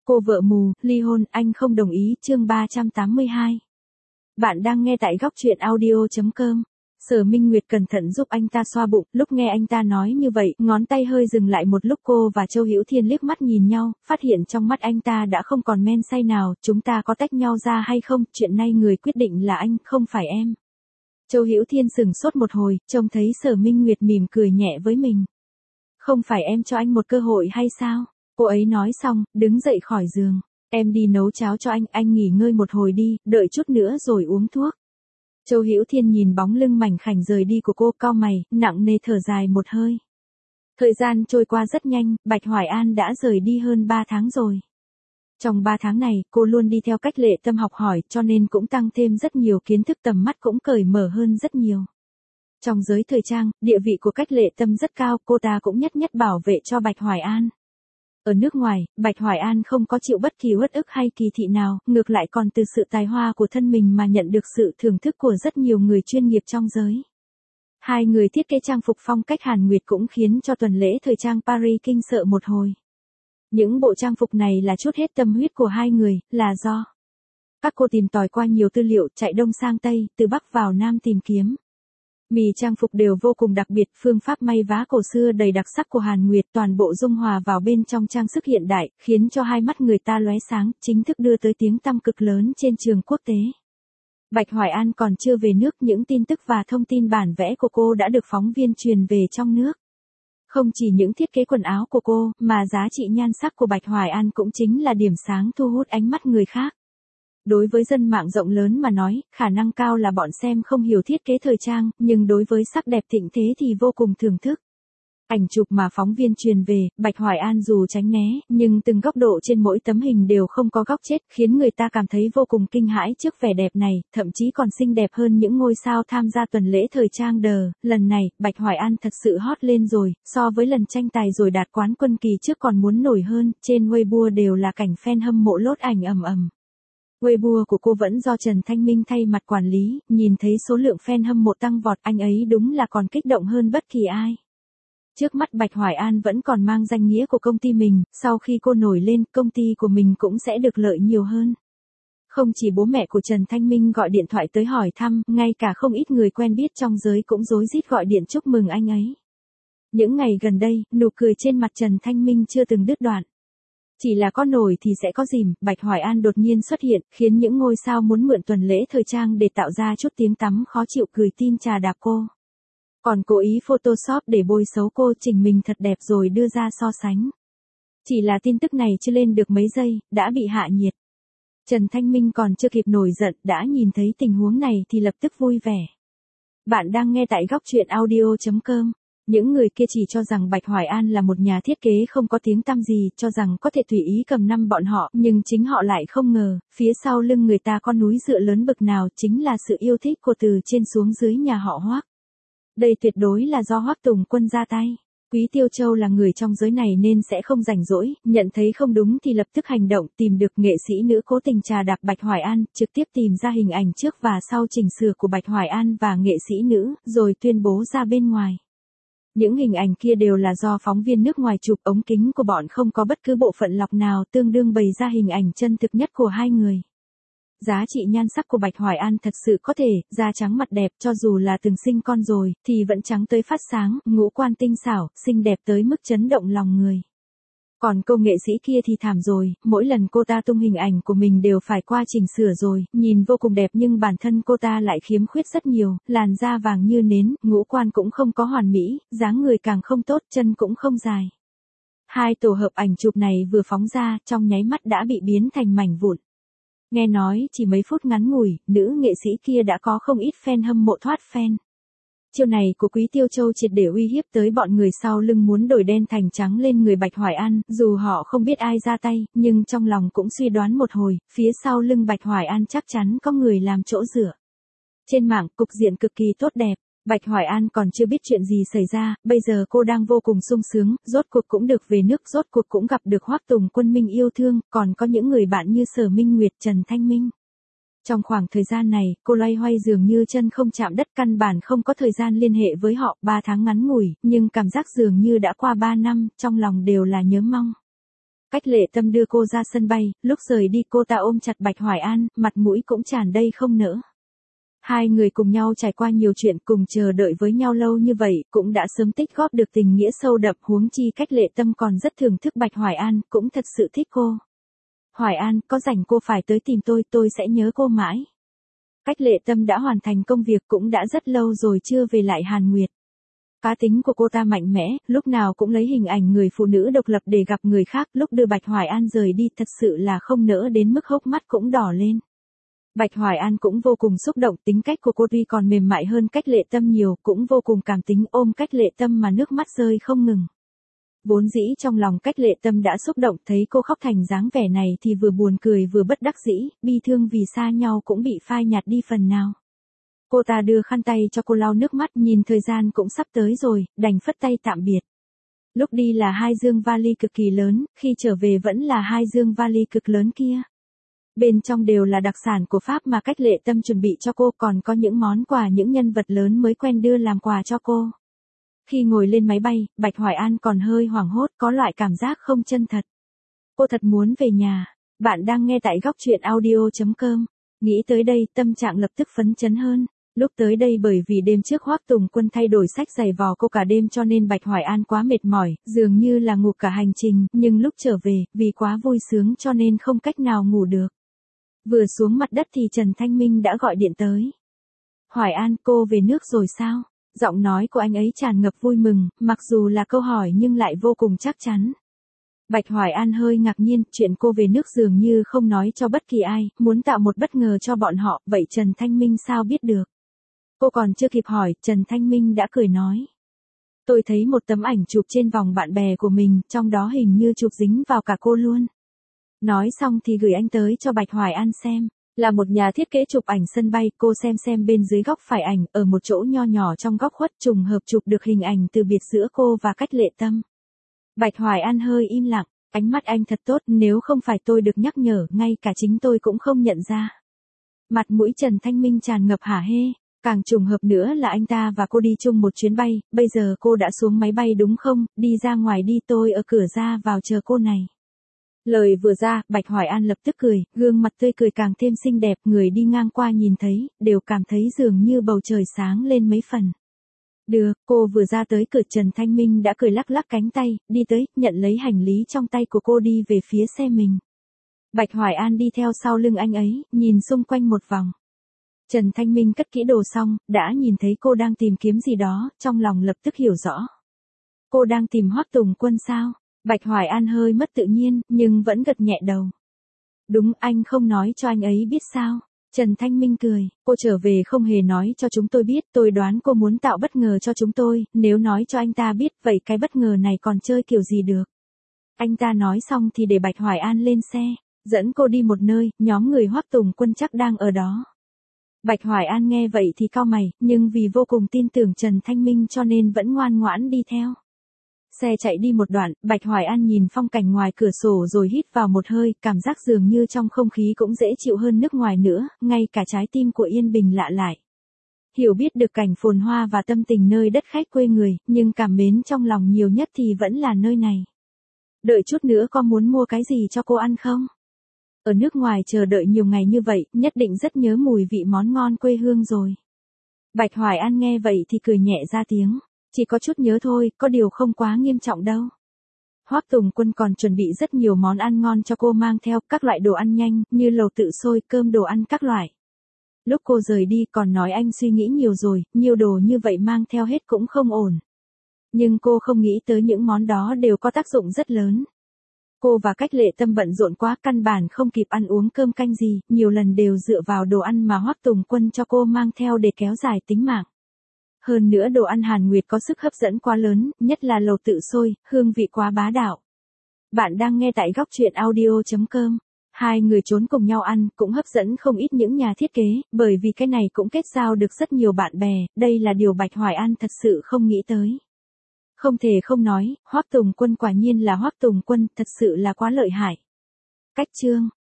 Cô vợ mù, ly hôn, anh không đồng ý, chương 382. Bạn đang nghe tại góc truyện audio.com. Sở Minh Nguyệt cẩn thận giúp anh ta xoa bụng, lúc nghe anh ta nói như vậy, ngón tay hơi dừng lại một lúc, cô và Châu Hữu Thiên liếc mắt nhìn nhau, phát hiện trong mắt anh ta đã không còn men say nào, chúng ta có tách nhau ra hay không, chuyện này người quyết định là anh, không phải em. Châu Hữu Thiên sững sốt một hồi, trông thấy Sở Minh Nguyệt mỉm cười nhẹ với mình. Không phải em cho anh một cơ hội hay sao? Cô ấy nói xong, đứng dậy khỏi giường. Em đi nấu cháo cho anh nghỉ ngơi một hồi đi, đợi chút nữa rồi uống thuốc. Châu Hữu Thiên nhìn bóng lưng mảnh khảnh rời đi của cô, cau mày, nặng nề thở dài một hơi. Thời gian trôi qua rất nhanh, Bạch Hoài An đã rời đi hơn 3 tháng rồi. Trong 3 tháng này, cô luôn đi theo Cách Lệ Tâm học hỏi, cho nên cũng tăng thêm rất nhiều kiến thức, tầm mắt cũng cởi mở hơn rất nhiều. Trong giới thời trang, địa vị của Cách Lệ Tâm rất cao, cô ta cũng nhất nhất bảo vệ cho Bạch Hoài An. Ở nước ngoài, Bạch Hoài An không có chịu bất kỳ uất ức hay kỳ thị nào, ngược lại còn từ sự tài hoa của thân mình mà nhận được sự thưởng thức của rất nhiều người chuyên nghiệp trong giới. Hai người thiết kế trang phục phong cách Hàn Nguyệt cũng khiến cho tuần lễ thời trang Paris kinh sợ một hồi. Những bộ trang phục này là chút hết tâm huyết của hai người, là do các cô tìm tòi qua nhiều tư liệu, chạy đông sang tây, từ bắc vào nam tìm kiếm. Mì trang phục đều vô cùng đặc biệt, phương pháp may vá cổ xưa đầy đặc sắc của Hàn Nguyệt toàn bộ dung hòa vào bên trong trang sức hiện đại, khiến cho hai mắt người ta lóe sáng, chính thức đưa tới tiếng tăm cực lớn trên trường quốc tế. Bạch Hoài An còn chưa về nước, những tin tức và thông tin bản vẽ của cô đã được phóng viên truyền về trong nước. Không chỉ những thiết kế quần áo của cô, mà giá trị nhan sắc của Bạch Hoài An cũng chính là điểm sáng thu hút ánh mắt người khác. Đối với dân mạng rộng lớn mà nói, khả năng cao là bọn xem không hiểu thiết kế thời trang, nhưng đối với sắc đẹp thịnh thế thì vô cùng thưởng thức. Ảnh chụp mà phóng viên truyền về, Bạch Hoài An dù tránh né, nhưng từng góc độ trên mỗi tấm hình đều không có góc chết, khiến người ta cảm thấy vô cùng kinh hãi trước vẻ đẹp này, thậm chí còn xinh đẹp hơn những ngôi sao tham gia tuần lễ thời trang đờ. Lần này, Bạch Hoài An thật sự hot lên rồi, so với lần tranh tài rồi đạt quán quân kỳ trước còn muốn nổi hơn, trên Weibo đều là cảnh fan hâm mộ lốt ảnh ầm ầm. Weibo của cô vẫn do Trần Thanh Minh thay mặt quản lý, nhìn thấy số lượng fan hâm mộ tăng vọt, anh ấy đúng là còn kích động hơn bất kỳ ai. Trước mắt Bạch Hoài An vẫn còn mang danh nghĩa của công ty mình, sau khi cô nổi lên, công ty của mình cũng sẽ được lợi nhiều hơn. Không chỉ bố mẹ của Trần Thanh Minh gọi điện thoại tới hỏi thăm, ngay cả không ít người quen biết trong giới cũng rối rít gọi điện chúc mừng anh ấy. Những ngày gần đây, nụ cười trên mặt Trần Thanh Minh chưa từng đứt đoạn. Chỉ là có nổi thì sẽ có dìm, Bạch Hoài An đột nhiên xuất hiện, khiến những ngôi sao muốn mượn tuần lễ thời trang để tạo ra chút tiếng tăm khó chịu cười tin trà đạp cô. Còn cố ý Photoshop để bôi xấu cô, chỉnh mình thật đẹp rồi đưa ra so sánh. Chỉ là tin tức này chưa lên được mấy giây, đã bị hạ nhiệt. Trần Thanh Minh còn chưa kịp nổi giận, đã nhìn thấy tình huống này thì lập tức vui vẻ. Bạn đang nghe tại góc truyện audio.com. Những người kia chỉ cho rằng Bạch Hoài An là một nhà thiết kế không có tiếng tăm gì, cho rằng có thể tùy ý cầm năm bọn họ, nhưng chính họ lại không ngờ, phía sau lưng người ta có núi dựa lớn bực nào, chính là sự yêu thích của từ trên xuống dưới nhà họ Hoắc. Đây tuyệt đối là do Hoắc Tùng Quân ra tay. Quý Tiêu Châu là người trong giới này nên sẽ không rảnh rỗi, nhận thấy không đúng thì lập tức hành động, tìm được nghệ sĩ nữ cố tình trà đạp Bạch Hoài An, trực tiếp tìm ra hình ảnh trước và sau chỉnh sửa của Bạch Hoài An và nghệ sĩ nữ, rồi tuyên bố ra bên ngoài. Những hình ảnh kia đều là do phóng viên nước ngoài chụp, ống kính của bọn không có bất cứ bộ phận lọc nào, tương đương bày ra hình ảnh chân thực nhất của hai người. Giá trị nhan sắc của Bạch Hoài An thật sự có thể, da trắng mặt đẹp, cho dù là từng sinh con rồi, thì vẫn trắng tới phát sáng, ngũ quan tinh xảo, xinh đẹp tới mức chấn động lòng người. Còn cô nghệ sĩ kia thì thảm rồi, mỗi lần cô ta tung hình ảnh của mình đều phải qua chỉnh sửa rồi, nhìn vô cùng đẹp nhưng bản thân cô ta lại khiếm khuyết rất nhiều, làn da vàng như nến, ngũ quan cũng không có hoàn mỹ, dáng người càng không tốt, chân cũng không dài. Hai tổ hợp ảnh chụp này vừa phóng ra, trong nháy mắt đã bị biến thành mảnh vụn. Nghe nói, chỉ mấy phút ngắn ngủi, nữ nghệ sĩ kia đã có không ít fan hâm mộ thoát fan. Chiêu này của Quý Tiêu Châu triệt để uy hiếp tới bọn người sau lưng muốn đổi đen thành trắng lên người Bạch Hoài An, dù họ không biết ai ra tay, nhưng trong lòng cũng suy đoán một hồi, phía sau lưng Bạch Hoài An chắc chắn có người làm chỗ dựa. Trên mạng, cục diện cực kỳ tốt đẹp. Bạch Hoài An còn chưa biết chuyện gì xảy ra, bây giờ cô đang vô cùng sung sướng, rốt cuộc cũng được về nước, rốt cuộc cũng gặp được Hoắc Tùng Quân Minh yêu thương, còn có những người bạn như Sở Minh Nguyệt, Trần Thanh Minh. Trong khoảng thời gian này, cô loay hoay dường như chân không chạm đất, căn bản không có thời gian liên hệ với họ, 3 tháng ngắn ngủi, nhưng cảm giác dường như đã qua 3 năm, trong lòng đều là nhớ mong. Cách Lệ Tâm đưa cô ra sân bay, lúc rời đi cô ta ôm chặt Bạch Hoài An, mặt mũi cũng tràn đầy không nỡ. Hai người cùng nhau trải qua nhiều chuyện, cùng chờ đợi với nhau lâu như vậy, cũng đã sớm tích góp được tình nghĩa sâu đậm, huống chi Cách Lệ Tâm còn rất thưởng thức Bạch Hoài An, cũng thật sự thích cô. Hoài An, có rảnh cô phải tới tìm tôi sẽ nhớ cô mãi. Cách Lệ Tâm đã hoàn thành công việc, cũng đã rất lâu rồi chưa về lại Hàn Nguyệt. Cá tính của cô ta mạnh mẽ, lúc nào cũng lấy hình ảnh người phụ nữ độc lập để gặp người khác, lúc đưa Bạch Hoài An rời đi thật sự là không nỡ đến mức hốc mắt cũng đỏ lên. Bạch Hoài An cũng vô cùng xúc động, tính cách của cô tuy còn mềm mại hơn Cách Lệ Tâm nhiều, cũng vô cùng cảm tính, ôm Cách Lệ Tâm mà nước mắt rơi không ngừng. Vốn dĩ trong lòng Cách Lệ Tâm đã xúc động, thấy cô khóc thành dáng vẻ này thì vừa buồn cười vừa bất đắc dĩ, bi thương vì xa nhau cũng bị phai nhạt đi phần nào. Cô ta đưa khăn tay cho cô lau nước mắt, nhìn thời gian cũng sắp tới rồi, đành phất tay tạm biệt. Lúc đi là 2 dương vali cực kỳ lớn, khi trở về vẫn là 2 dương vali cực lớn kia. Bên trong đều là đặc sản của Pháp mà Cách Lệ Tâm chuẩn bị cho cô, còn có những món quà những nhân vật lớn mới quen đưa làm quà cho cô. Khi ngồi lên máy bay, Bạch Hoài An còn hơi hoảng hốt, có loại cảm giác không chân thật. Cô thật muốn về nhà. Bạn đang nghe tại góc truyện audio.com. Nghĩ tới đây, tâm trạng lập tức phấn chấn hơn. Lúc tới đây bởi vì đêm trước Hoắc Tùng Quân thay đổi sách giày vò cô cả đêm cho nên Bạch Hoài An quá mệt mỏi, dường như là ngủ cả hành trình, nhưng lúc trở về, vì quá vui sướng cho nên không cách nào ngủ được. Vừa xuống mặt đất thì Trần Thanh Minh đã gọi điện tới. Hoài An, cô về nước rồi sao? Giọng nói của anh ấy tràn ngập vui mừng, mặc dù là câu hỏi nhưng lại vô cùng chắc chắn. Bạch Hoài An hơi ngạc nhiên, chuyện cô về nước dường như không nói cho bất kỳ ai, muốn tạo một bất ngờ cho bọn họ, vậy Trần Thanh Minh sao biết được? Cô còn chưa kịp hỏi, Trần Thanh Minh đã cười nói. Tôi thấy một tấm ảnh chụp trên vòng bạn bè của mình, trong đó hình như chụp dính vào cả cô luôn. Nói xong thì gửi anh tới cho Bạch Hoài An xem. Là một nhà thiết kế chụp ảnh sân bay, cô xem bên dưới góc phải ảnh, ở một chỗ nho nhỏ trong góc khuất trùng hợp chụp được hình ảnh từ biệt giữa cô và Cách Lệ Tâm. Bạch Hoài An hơi im lặng, ánh mắt anh thật tốt, nếu không phải tôi được nhắc nhở, ngay cả chính tôi cũng không nhận ra. Mặt mũi Trần Thanh Minh tràn ngập hả hê, càng trùng hợp nữa là anh ta và cô đi chung một chuyến bay, bây giờ cô đã xuống máy bay đúng không, đi ra ngoài đi, tôi ở cửa ra vào chờ cô này. Lời vừa ra, Bạch Hoài An lập tức cười, gương mặt tươi cười càng thêm xinh đẹp, người đi ngang qua nhìn thấy, đều cảm thấy dường như bầu trời sáng lên mấy phần. Được, cô vừa ra tới cửa Trần Thanh Minh đã cười lắc lắc cánh tay, đi tới, nhận lấy hành lý trong tay của cô đi về phía xe mình. Bạch Hoài An đi theo sau lưng anh ấy, nhìn xung quanh một vòng. Trần Thanh Minh cất kỹ đồ xong, đã nhìn thấy cô đang tìm kiếm gì đó, trong lòng lập tức hiểu rõ. Cô đang tìm Hoắc Tùng Quân sao? Bạch Hoài An hơi mất tự nhiên, nhưng vẫn gật nhẹ đầu. Đúng, anh không nói cho anh ấy biết sao? Trần Thanh Minh cười, cô trở về không hề nói cho chúng tôi biết, tôi đoán cô muốn tạo bất ngờ cho chúng tôi, nếu nói cho anh ta biết, vậy cái bất ngờ này còn chơi kiểu gì được? Anh ta nói xong thì để Bạch Hoài An lên xe, dẫn cô đi một nơi, nhóm người Hoắc Tùng Quân chắc đang ở đó. Bạch Hoài An nghe vậy thì cau mày, nhưng vì vô cùng tin tưởng Trần Thanh Minh cho nên vẫn ngoan ngoãn đi theo. Xe chạy đi một đoạn, Bạch Hoài An nhìn phong cảnh ngoài cửa sổ rồi hít vào một hơi, cảm giác dường như trong không khí cũng dễ chịu hơn nước ngoài nữa, ngay cả trái tim của yên bình lạ lại. Hiểu biết được cảnh phồn hoa và tâm tình nơi đất khách quê người, nhưng cảm mến trong lòng nhiều nhất thì vẫn là nơi này. Đợi chút nữa có muốn mua cái gì cho cô ăn không? Ở nước ngoài chờ đợi nhiều ngày như vậy, nhất định rất nhớ mùi vị món ngon quê hương rồi. Bạch Hoài An nghe vậy thì cười nhẹ ra tiếng. Chỉ có chút nhớ thôi, có điều không quá nghiêm trọng đâu. Hoắc Tùng Quân còn chuẩn bị rất nhiều món ăn ngon cho cô mang theo, các loại đồ ăn nhanh, như lẩu tự sôi, cơm đồ ăn các loại. Lúc cô rời đi còn nói anh suy nghĩ nhiều rồi, nhiều đồ như vậy mang theo hết cũng không ổn. Nhưng cô không nghĩ tới những món đó đều có tác dụng rất lớn. Cô và Cách Lệ Tâm bận rộn quá, căn bản không kịp ăn uống cơm canh gì, nhiều lần đều dựa vào đồ ăn mà Hoắc Tùng Quân cho cô mang theo để kéo dài tính mạng. Hơn nữa đồ ăn Hàn Nguyệt có sức hấp dẫn quá lớn, nhất là lẩu tự sôi, hương vị quá bá đạo. Bạn đang nghe tại góc truyện audio.com. Hai người trốn cùng nhau ăn, cũng hấp dẫn không ít những nhà thiết kế, bởi vì cái này cũng kết giao được rất nhiều bạn bè, đây là điều Bạch Hoài An thật sự không nghĩ tới. Không thể không nói, Hoắc Tùng Quân quả nhiên là Hoắc Tùng Quân, thật sự là quá lợi hại. Cách chương